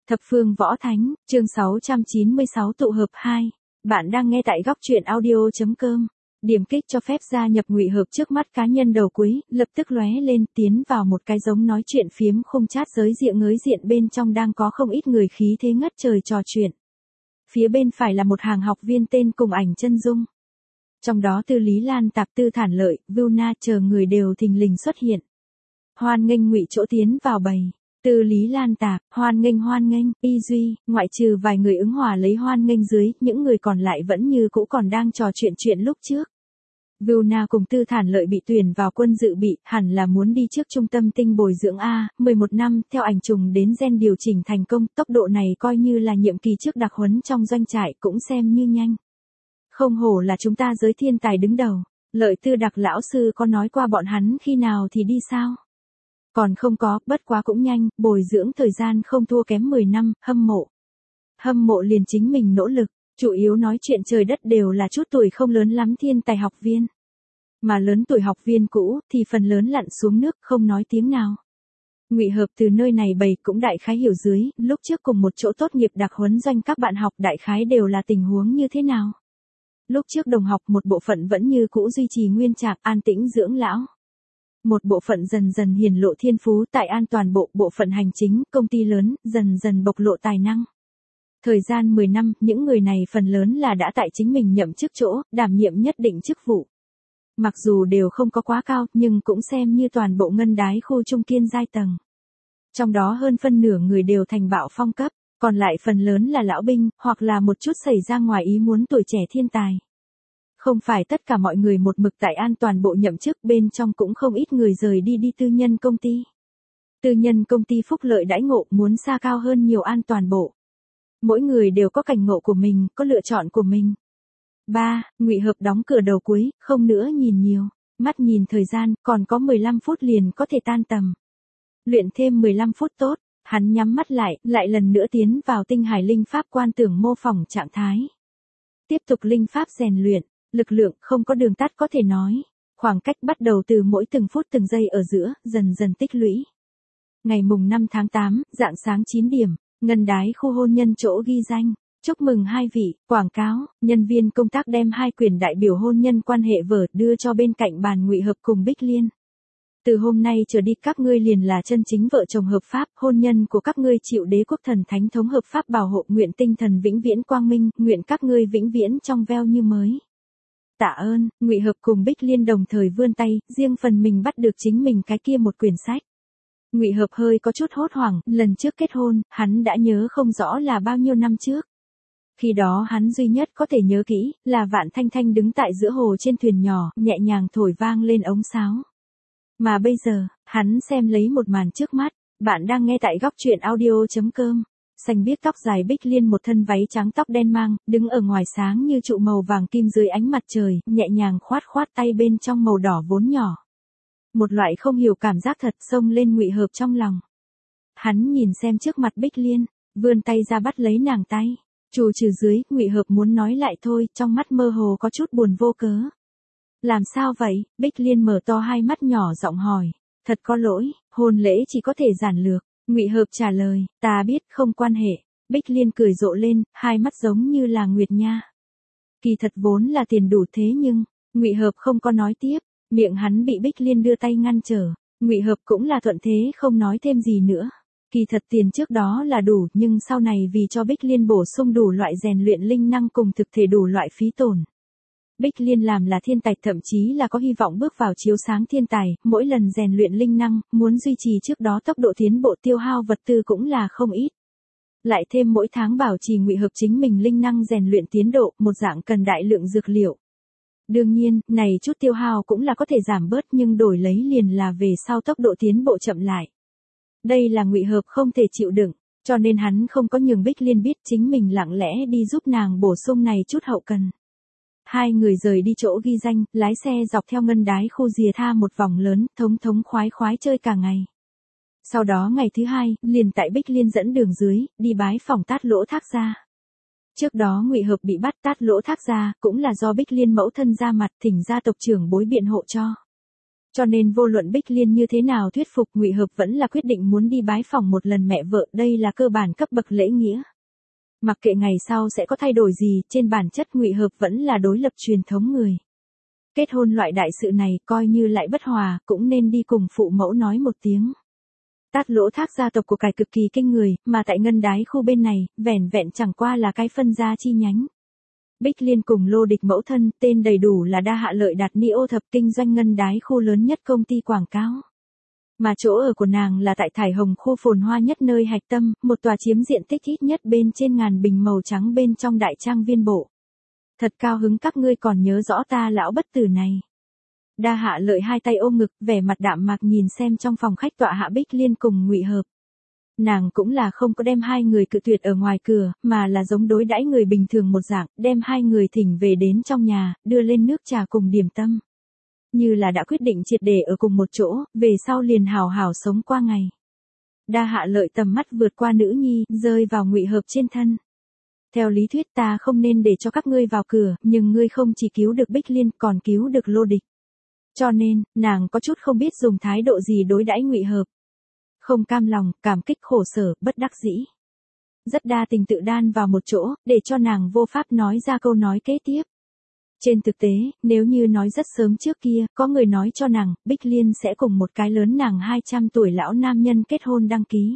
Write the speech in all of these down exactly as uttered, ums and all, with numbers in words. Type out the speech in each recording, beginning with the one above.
Thập phương võ thánh, chương sáu trăm chín mươi sáu tụ hợp hai. Bạn đang nghe tại góc truyện audio.com. Điểm kích cho phép gia nhập ngụy hợp trước mắt cá nhân đầu cuối, lập tức lóe lên tiến vào một cái giống nói chuyện phiếm không chat giới diện ngới diện bên trong đang có không ít người khí thế ngất trời trò chuyện. Phía bên phải là một hàng học viên tên cùng ảnh chân dung. Trong đó Tư Lý Lan Tạp Tư Thản Lợi, Vilna chờ người đều thình lình xuất hiện. Hoan nghênh ngụy chỗ tiến vào bầy. Tư Lý Lan Tạp, hoan nghênh hoan nghênh, Y Duy, ngoại trừ vài người ứng hòa lấy hoan nghênh dưới, những người còn lại vẫn như cũ còn đang trò chuyện chuyện lúc trước. Vilna cùng Tư Thản Lợi bị tuyển vào quân dự bị, hẳn là muốn đi trước trung tâm tinh bồi dưỡng A, mười một năm, theo ảnh trùng đến gen điều chỉnh thành công, tốc độ này coi như là nhiệm kỳ trước đặc huấn trong doanh trại cũng xem như nhanh. Không hổ là chúng ta giới thiên tài đứng đầu, Lợi Tư đặc lão sư có nói qua bọn hắn khi nào thì đi sao? Còn không có, bất quá cũng nhanh, bồi dưỡng thời gian không thua kém mười năm, hâm mộ. Hâm mộ liền chính mình nỗ lực, chủ yếu nói chuyện trời đất đều là chút tuổi không lớn lắm thiên tài học viên. Mà lớn tuổi học viên cũ, thì phần lớn lặn xuống nước không nói tiếng nào. Ngụy hợp từ nơi này bày cũng đại khái hiểu dưới, lúc trước cùng một chỗ tốt nghiệp đặc huấn doanh các bạn học đại khái đều là tình huống như thế nào. Lúc trước đồng học một bộ phận vẫn như cũ duy trì nguyên trạng an tĩnh dưỡng lão. Một bộ phận dần dần hiển lộ thiên phú tại an toàn bộ, bộ phận hành chính, công ty lớn, dần dần bộc lộ tài năng. Thời gian mười năm, những người này phần lớn là đã tại chính mình nhậm chức chỗ, đảm nhiệm nhất định chức vụ. Mặc dù đều không có quá cao, nhưng cũng xem như toàn bộ ngân đái khu trung kiên giai tầng. Trong đó hơn phân nửa người đều thành bạo phong cấp, còn lại phần lớn là lão binh, hoặc là một chút xảy ra ngoài ý muốn tuổi trẻ thiên tài. Không phải tất cả mọi người một mực tại an toàn bộ nhậm chức, bên trong cũng không ít người rời đi đi tư nhân công ty. Tư nhân công ty phúc lợi đãi ngộ muốn xa cao hơn nhiều an toàn bộ. Mỗi người đều có cảnh ngộ của mình, có lựa chọn của mình. ba. Ngụy hợp đóng cửa đầu cuối, không nữa nhìn nhiều. Mắt nhìn thời gian, còn có mười lăm phút liền có thể tan tầm. Luyện thêm mười lăm phút tốt, hắn nhắm mắt lại, lại lần nữa tiến vào tinh hải linh pháp quan tưởng mô phỏng trạng thái. Tiếp tục linh pháp rèn luyện. Lực lượng không có đường tắt có thể nói. Khoảng cách bắt đầu từ mỗi từng phút từng giây ở giữa, dần dần tích lũy. Ngày mùng năm tháng tám, rạng sáng chín điểm, ngân đái khu hôn nhân chỗ ghi danh. Chúc mừng hai vị, quảng cáo, nhân viên công tác đem hai quyển đại biểu hôn nhân quan hệ vở đưa cho bên cạnh bàn ngụy hợp cùng Bích Liên. Từ hôm nay trở đi các ngươi liền là chân chính vợ chồng hợp pháp, hôn nhân của các ngươi chịu đế quốc thần thánh thống hợp pháp bảo hộ, nguyện tinh thần vĩnh viễn quang minh, nguyện các ngươi vĩnh viễn trong veo như mới. Tạ ơn, Ngụy hợp cùng Bích Liên đồng thời vươn tay, riêng phần mình bắt được chính mình cái kia một quyển sách. Ngụy hợp hơi có chút hốt hoảng, lần trước kết hôn, hắn đã nhớ không rõ là bao nhiêu năm trước. Khi đó hắn duy nhất có thể nhớ kỹ, là Vạn Thanh Thanh đứng tại giữa hồ trên thuyền nhỏ, nhẹ nhàng thổi vang lên ống sáo. Mà bây giờ, hắn xem lấy một màn trước mắt, bạn đang nghe tại góc truyện audio.com. Xanh biếc tóc dài Bích Liên một thân váy trắng tóc đen mang, đứng ở ngoài sáng như trụ màu vàng kim dưới ánh mặt trời, nhẹ nhàng khoát khoát tay bên trong màu đỏ vốn nhỏ. Một loại không hiểu cảm giác thật xông lên ngụy hợp trong lòng. Hắn nhìn xem trước mặt Bích Liên, vươn tay ra bắt lấy nàng tay. Trù trừ dưới, ngụy hợp muốn nói lại thôi, trong mắt mơ hồ có chút buồn vô cớ. Làm sao vậy? Bích Liên mở to hai mắt nhỏ giọng hỏi. Thật có lỗi, hôn lễ chỉ có thể giản lược. Ngụy hợp trả lời, ta biết không quan hệ. Bích Liên cười rộ lên, hai mắt giống như là nguyệt nha. Kỳ thật vốn là tiền đủ thế nhưng, Ngụy hợp không có nói tiếp, miệng hắn bị Bích Liên đưa tay ngăn trở. Ngụy hợp cũng là thuận thế không nói thêm gì nữa. Kỳ thật tiền trước đó là đủ, nhưng sau này vì cho Bích Liên bổ sung đủ loại rèn luyện linh năng cùng thực thể đủ loại phí tổn. Bích Liên làm là thiên tài, thậm chí là có hy vọng bước vào chiếu sáng thiên tài, mỗi lần rèn luyện linh năng, muốn duy trì trước đó tốc độ tiến bộ tiêu hao vật tư cũng là không ít. Lại thêm mỗi tháng bảo trì ngụy hợp chính mình linh năng rèn luyện tiến độ, một dạng cần đại lượng dược liệu. Đương nhiên, này chút tiêu hao cũng là có thể giảm bớt nhưng đổi lấy liền là về sau tốc độ tiến bộ chậm lại. Đây là ngụy hợp không thể chịu đựng, cho nên hắn không có nhường Bích Liên biết, chính mình lặng lẽ đi giúp nàng bổ sung này chút hậu cần. Hai người rời đi chỗ ghi danh, lái xe dọc theo ngân đái khu rìa tha một vòng lớn, thống thống khoái khoái chơi cả ngày. Sau đó ngày thứ hai, liền tại Bích Liên dẫn đường dưới, đi bái phòng Tát Lỗ Thác Gia. Trước đó ngụy hợp bị bắt, Tát Lỗ Thác Gia, cũng là do Bích Liên mẫu thân ra mặt thỉnh gia tộc trưởng bối biện hộ cho. Cho nên vô luận Bích Liên như thế nào thuyết phục, Ngụy Hợp vẫn là quyết định muốn đi bái phỏng một lần mẹ vợ, đây là cơ bản cấp bậc lễ nghĩa. Mặc kệ ngày sau sẽ có thay đổi gì, trên bản chất Ngụy Hợp vẫn là đối lập truyền thống người. Kết hôn loại đại sự này, coi như lại bất hòa, cũng nên đi cùng phụ mẫu nói một tiếng. Tát Lỗ Thác gia tộc của cải cực kỳ kinh người, mà tại Ngân Đái khu bên này, vẻn vẹn chẳng qua là cái phân gia chi nhánh. Bích Liên cùng Lô Địch mẫu thân, tên đầy đủ là Đa Hạ Lợi Đạt Ni Ô Thập, kinh doanh Ngân Đái khu lớn nhất công ty quảng cáo. Mà chỗ ở của nàng là tại Thải Hồng khu phồn hoa nhất nơi hạch tâm, một tòa chiếm diện tích ít nhất bên trên ngàn bình màu trắng bên trong đại trang viên bộ. Thật cao hứng các ngươi còn nhớ rõ ta lão bất tử này. Đa Hạ Lợi hai tay ôm ngực, vẻ mặt đạm mạc nhìn xem trong phòng khách tọa hạ Bích Liên cùng Ngụy Hợp. Nàng cũng là không có đem hai người cự tuyệt ở ngoài cửa, mà là giống đối đãi người bình thường một dạng, đem hai người thỉnh về đến trong nhà, đưa lên nước trà cùng điểm tâm. Như là đã quyết định triệt để ở cùng một chỗ, về sau liền hào hào sống qua ngày. Đa Hạ Lợi tầm mắt vượt qua nữ nhi, rơi vào Ngụy Hợp trên thân. Theo lý thuyết ta không nên để cho các ngươi vào cửa, nhưng ngươi không chỉ cứu được Bích Liên, còn cứu được Lô Địch. Cho nên, nàng có chút không biết dùng thái độ gì đối đãi Ngụy Hợp. Không cam lòng, cảm kích, khổ sở, bất đắc dĩ. Rất đa tình tự đan vào một chỗ, để cho nàng vô pháp nói ra câu nói kế tiếp. Trên thực tế, nếu như nói rất sớm trước kia, có người nói cho nàng, Bích Liên sẽ cùng một cái lớn nàng hai trăm tuổi lão nam nhân kết hôn đăng ký.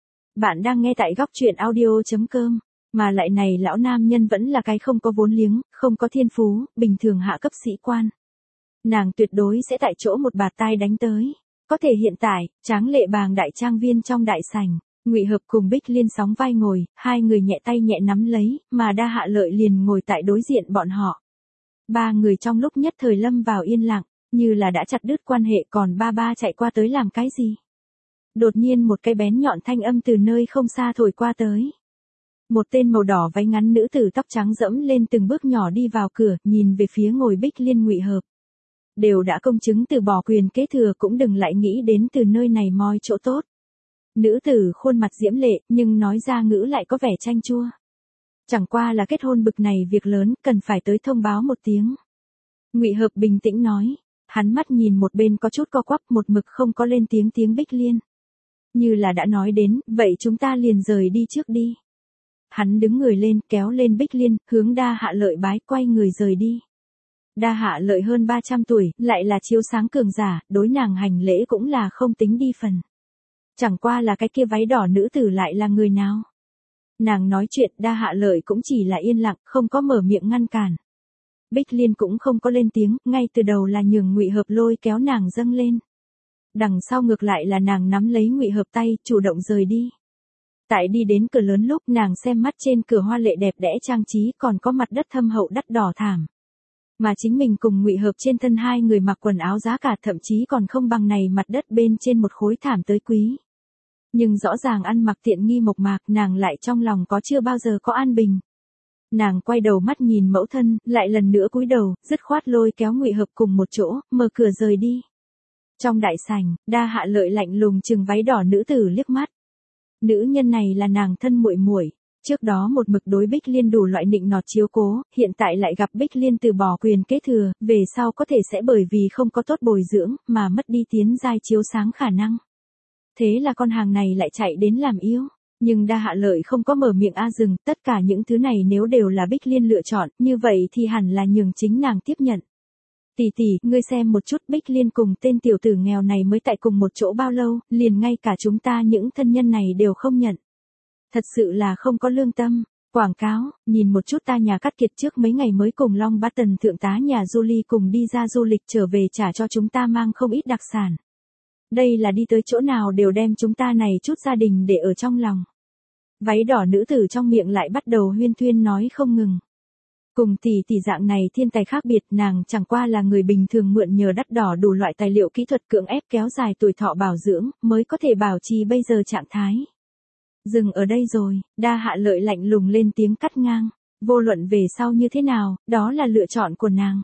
Bạn đang nghe tại góc truyện audio chấm com, mà lại này lão nam nhân vẫn là cái không có vốn liếng, không có thiên phú, bình thường hạ cấp sĩ quan. Nàng tuyệt đối sẽ tại chỗ một bạt tai đánh tới. Có thể hiện tại, tráng lệ bàng đại trang viên trong đại sảnh, Ngụy Hợp cùng Bích Liên sóng vai ngồi, hai người nhẹ tay nhẹ nắm lấy, mà Đa Hạ Lợi liền ngồi tại đối diện bọn họ. Ba người trong lúc nhất thời lâm vào yên lặng, như là đã chặt đứt quan hệ, còn ba ba chạy qua tới làm cái gì. Đột nhiên một cái bén nhọn thanh âm từ nơi không xa thổi qua tới. Một tên màu đỏ váy ngắn nữ tử tóc trắng dẫm lên từng bước nhỏ đi vào cửa, nhìn về phía ngồi Bích Liên Ngụy Hợp. Đều đã công chứng từ bỏ quyền kế thừa, cũng đừng lại nghĩ đến từ nơi này moi chỗ tốt. Nữ tử khuôn mặt diễm lệ, nhưng nói ra ngữ lại có vẻ chanh chua. Chẳng qua là kết hôn bực này việc lớn, cần phải tới thông báo một tiếng. Ngụy Hợp bình tĩnh nói, hắn mắt nhìn một bên có chút co quắp, một mực không có lên tiếng tiếng Bích Liên. Như là đã nói đến, vậy chúng ta liền rời đi trước đi. Hắn đứng người lên, kéo lên Bích Liên, hướng Đa Hạ Lợi bái, quay người rời đi. Đa Hạ Lợi hơn ba trăm tuổi, lại là chiếu sáng cường giả, đối nàng hành lễ cũng là không tính đi phần. Chẳng qua là cái kia váy đỏ nữ tử lại là người nào? Nàng nói chuyện, Đa Hạ Lợi cũng chỉ là yên lặng, không có mở miệng ngăn cản. Bích Liên cũng không có lên tiếng, ngay từ đầu là nhường Ngụy Hợp lôi kéo nàng dâng lên. Đằng sau ngược lại là nàng nắm lấy Ngụy Hợp tay, chủ động rời đi. Tại đi đến cửa lớn lúc nàng xem mắt trên cửa hoa lệ đẹp đẽ trang trí, còn có mặt đất thâm hậu đắt đỏ thảm. Mà chính mình cùng Ngụy Hợp trên thân hai người mặc quần áo giá cả thậm chí còn không bằng này mặt đất bên trên một khối thảm tới quý. Nhưng rõ ràng ăn mặc tiện nghi mộc mạc, nàng lại trong lòng có chưa bao giờ có an bình. Nàng quay đầu mắt nhìn mẫu thân, lại lần nữa cúi đầu, dứt khoát lôi kéo Ngụy Hợp cùng một chỗ, mở cửa rời đi. Trong đại sảnh, Đa Hạ Lợi lạnh lùng trừng váy đỏ nữ tử liếc mắt. Nữ nhân này là nàng thân muội muội. Trước đó một mực đối Bích Liên đủ loại nịnh nọt chiếu cố, hiện tại lại gặp Bích Liên từ bỏ quyền kế thừa, về sau có thể sẽ bởi vì không có tốt bồi dưỡng, mà mất đi tiến giai chiếu sáng khả năng. Thế là con hàng này lại chạy đến làm yếu. Nhưng Đa Hạ Lợi không có mở miệng a dừng, tất cả những thứ này nếu đều là Bích Liên lựa chọn, như vậy thì hẳn là nhường chính nàng tiếp nhận. Tỷ tỷ, ngươi xem một chút, Bích Liên cùng tên tiểu tử nghèo này mới tại cùng một chỗ bao lâu, liền ngay cả chúng ta những thân nhân này đều không nhận. Thật sự là không có lương tâm. Quảng cáo, nhìn một chút ta nhà Cát Kiệt trước mấy ngày mới cùng Long Bát Tần thượng tá nhà Julie cùng đi ra du lịch trở về trả cho chúng ta mang không ít đặc sản. Đây là đi tới chỗ nào đều đem chúng ta này chút gia đình để ở trong lòng. Váy đỏ nữ tử trong miệng lại bắt đầu huyên thuyên nói không ngừng. Cùng tỷ tỷ dạng này thiên tài khác biệt, nàng chẳng qua là người bình thường mượn nhờ đắt đỏ đủ loại tài liệu kỹ thuật cưỡng ép kéo dài tuổi thọ bảo dưỡng, mới có thể bảo trì bây giờ trạng thái. Dừng ở đây rồi, Đa Hạ Lợi lạnh lùng lên tiếng cắt ngang. Vô luận về sau như thế nào, đó là lựa chọn của nàng.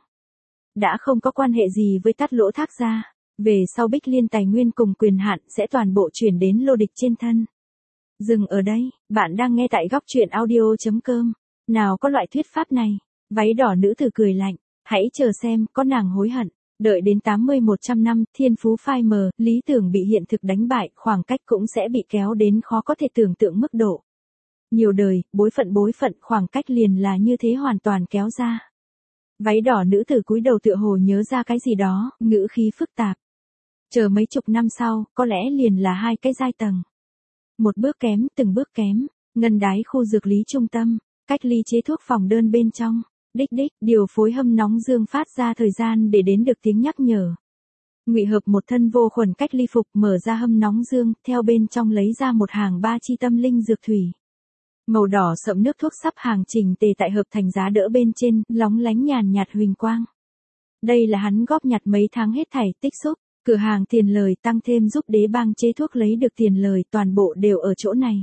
Đã không có quan hệ gì với Tát Lỗ Thác gia. Về sau Bích Liên tài nguyên cùng quyền hạn sẽ toàn bộ chuyển đến Lô Địch trên thân. Dừng ở đây, bạn đang nghe tại góc truyện audio chấm com. Nào có loại thuyết pháp này. Váy đỏ nữ tử cười lạnh. Hãy chờ xem, có nàng hối hận. Đợi đến tám mươi một trăm năm, thiên phú phai mờ, lý tưởng bị hiện thực đánh bại, khoảng cách cũng sẽ bị kéo đến khó có thể tưởng tượng mức độ. Nhiều đời, bối phận bối phận, khoảng cách liền là như thế hoàn toàn kéo ra. Váy đỏ nữ tử cúi đầu tựa hồ nhớ ra cái gì đó, ngữ khí phức tạp. Chờ mấy chục năm sau, có lẽ liền là hai cái giai tầng. Một bước kém, từng bước kém, ngân đái khu dược lý trung tâm, cách ly chế thuốc phòng đơn bên trong, đích đích, điều phối hâm nóng dương phát ra thời gian để đến được tiếng nhắc nhở. Ngụy Hợp một thân vô khuẩn cách ly phục mở ra hâm nóng dương, theo bên trong lấy ra một hàng ba chi tâm linh dược thủy. Màu đỏ sậm nước thuốc sắp hàng chỉnh tề tại hợp thành giá đỡ bên trên, lóng lánh nhàn nhạt huỳnh quang. Đây là hắn góp nhặt mấy tháng hết thảy tích xúc, cửa hàng tiền lời tăng thêm giúp đế bang chế thuốc lấy được tiền lời toàn bộ đều ở chỗ này.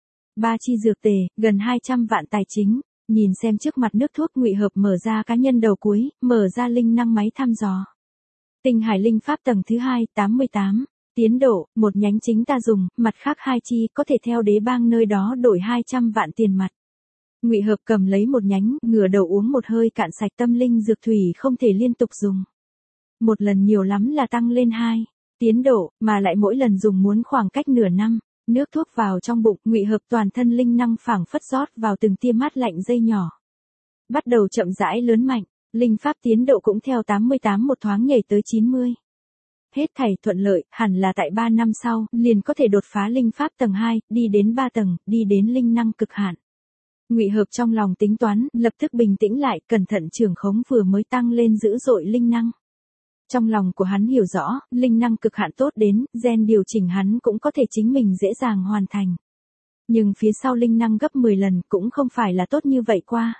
Ba chi dược tề, gần hai trăm vạn tài chính, nhìn xem trước mặt nước thuốc Ngụy Hợp mở ra cá nhân đầu cuối, mở ra linh năng máy thăm dò. Tinh Hải Linh Pháp tầng thứ hai, tám mươi tám. Tiến độ, một nhánh chính ta dùng, mặt khác hai chi có thể theo đế bang nơi đó đổi hai trăm vạn tiền mặt. Ngụy Hợp cầm lấy một nhánh, ngửa đầu uống một hơi cạn sạch tâm linh dược thủy không thể liên tục dùng. Một lần nhiều lắm là tăng lên hai. Tiến độ, mà lại mỗi lần dùng muốn khoảng cách nửa năm. Nước thuốc vào trong bụng, Ngụy Hợp toàn thân linh năng phảng phất rót vào từng tia mát lạnh dây nhỏ. Bắt đầu chậm rãi lớn mạnh, linh pháp tiến độ cũng theo tám mươi tám một thoáng nhảy tới chín mươi. Hết thảy thuận lợi, hẳn là tại ba năm sau, liền có thể đột phá linh pháp tầng hai, đi đến ba tầng, đi đến linh năng cực hạn. Ngụy Hợp trong lòng tính toán, lập tức bình tĩnh lại, cẩn thận trường khống vừa mới tăng lên dữ dội linh năng. Trong lòng của hắn hiểu rõ, linh năng cực hạn tốt đến, gen điều chỉnh hắn cũng có thể chính mình dễ dàng hoàn thành. Nhưng phía sau linh năng gấp mười lần cũng không phải là tốt như vậy qua.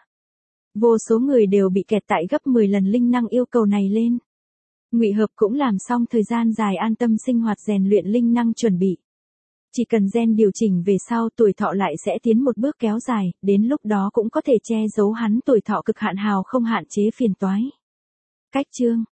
Vô số người đều bị kẹt tại gấp mười lần linh năng yêu cầu này lên. Ngụy Hợp cũng làm xong thời gian dài an tâm sinh hoạt rèn luyện linh năng chuẩn bị. Chỉ cần gen điều chỉnh về sau tuổi thọ lại sẽ tiến một bước kéo dài, đến lúc đó cũng có thể che giấu hắn tuổi thọ cực hạn hào không hạn chế phiền toái. Cách chương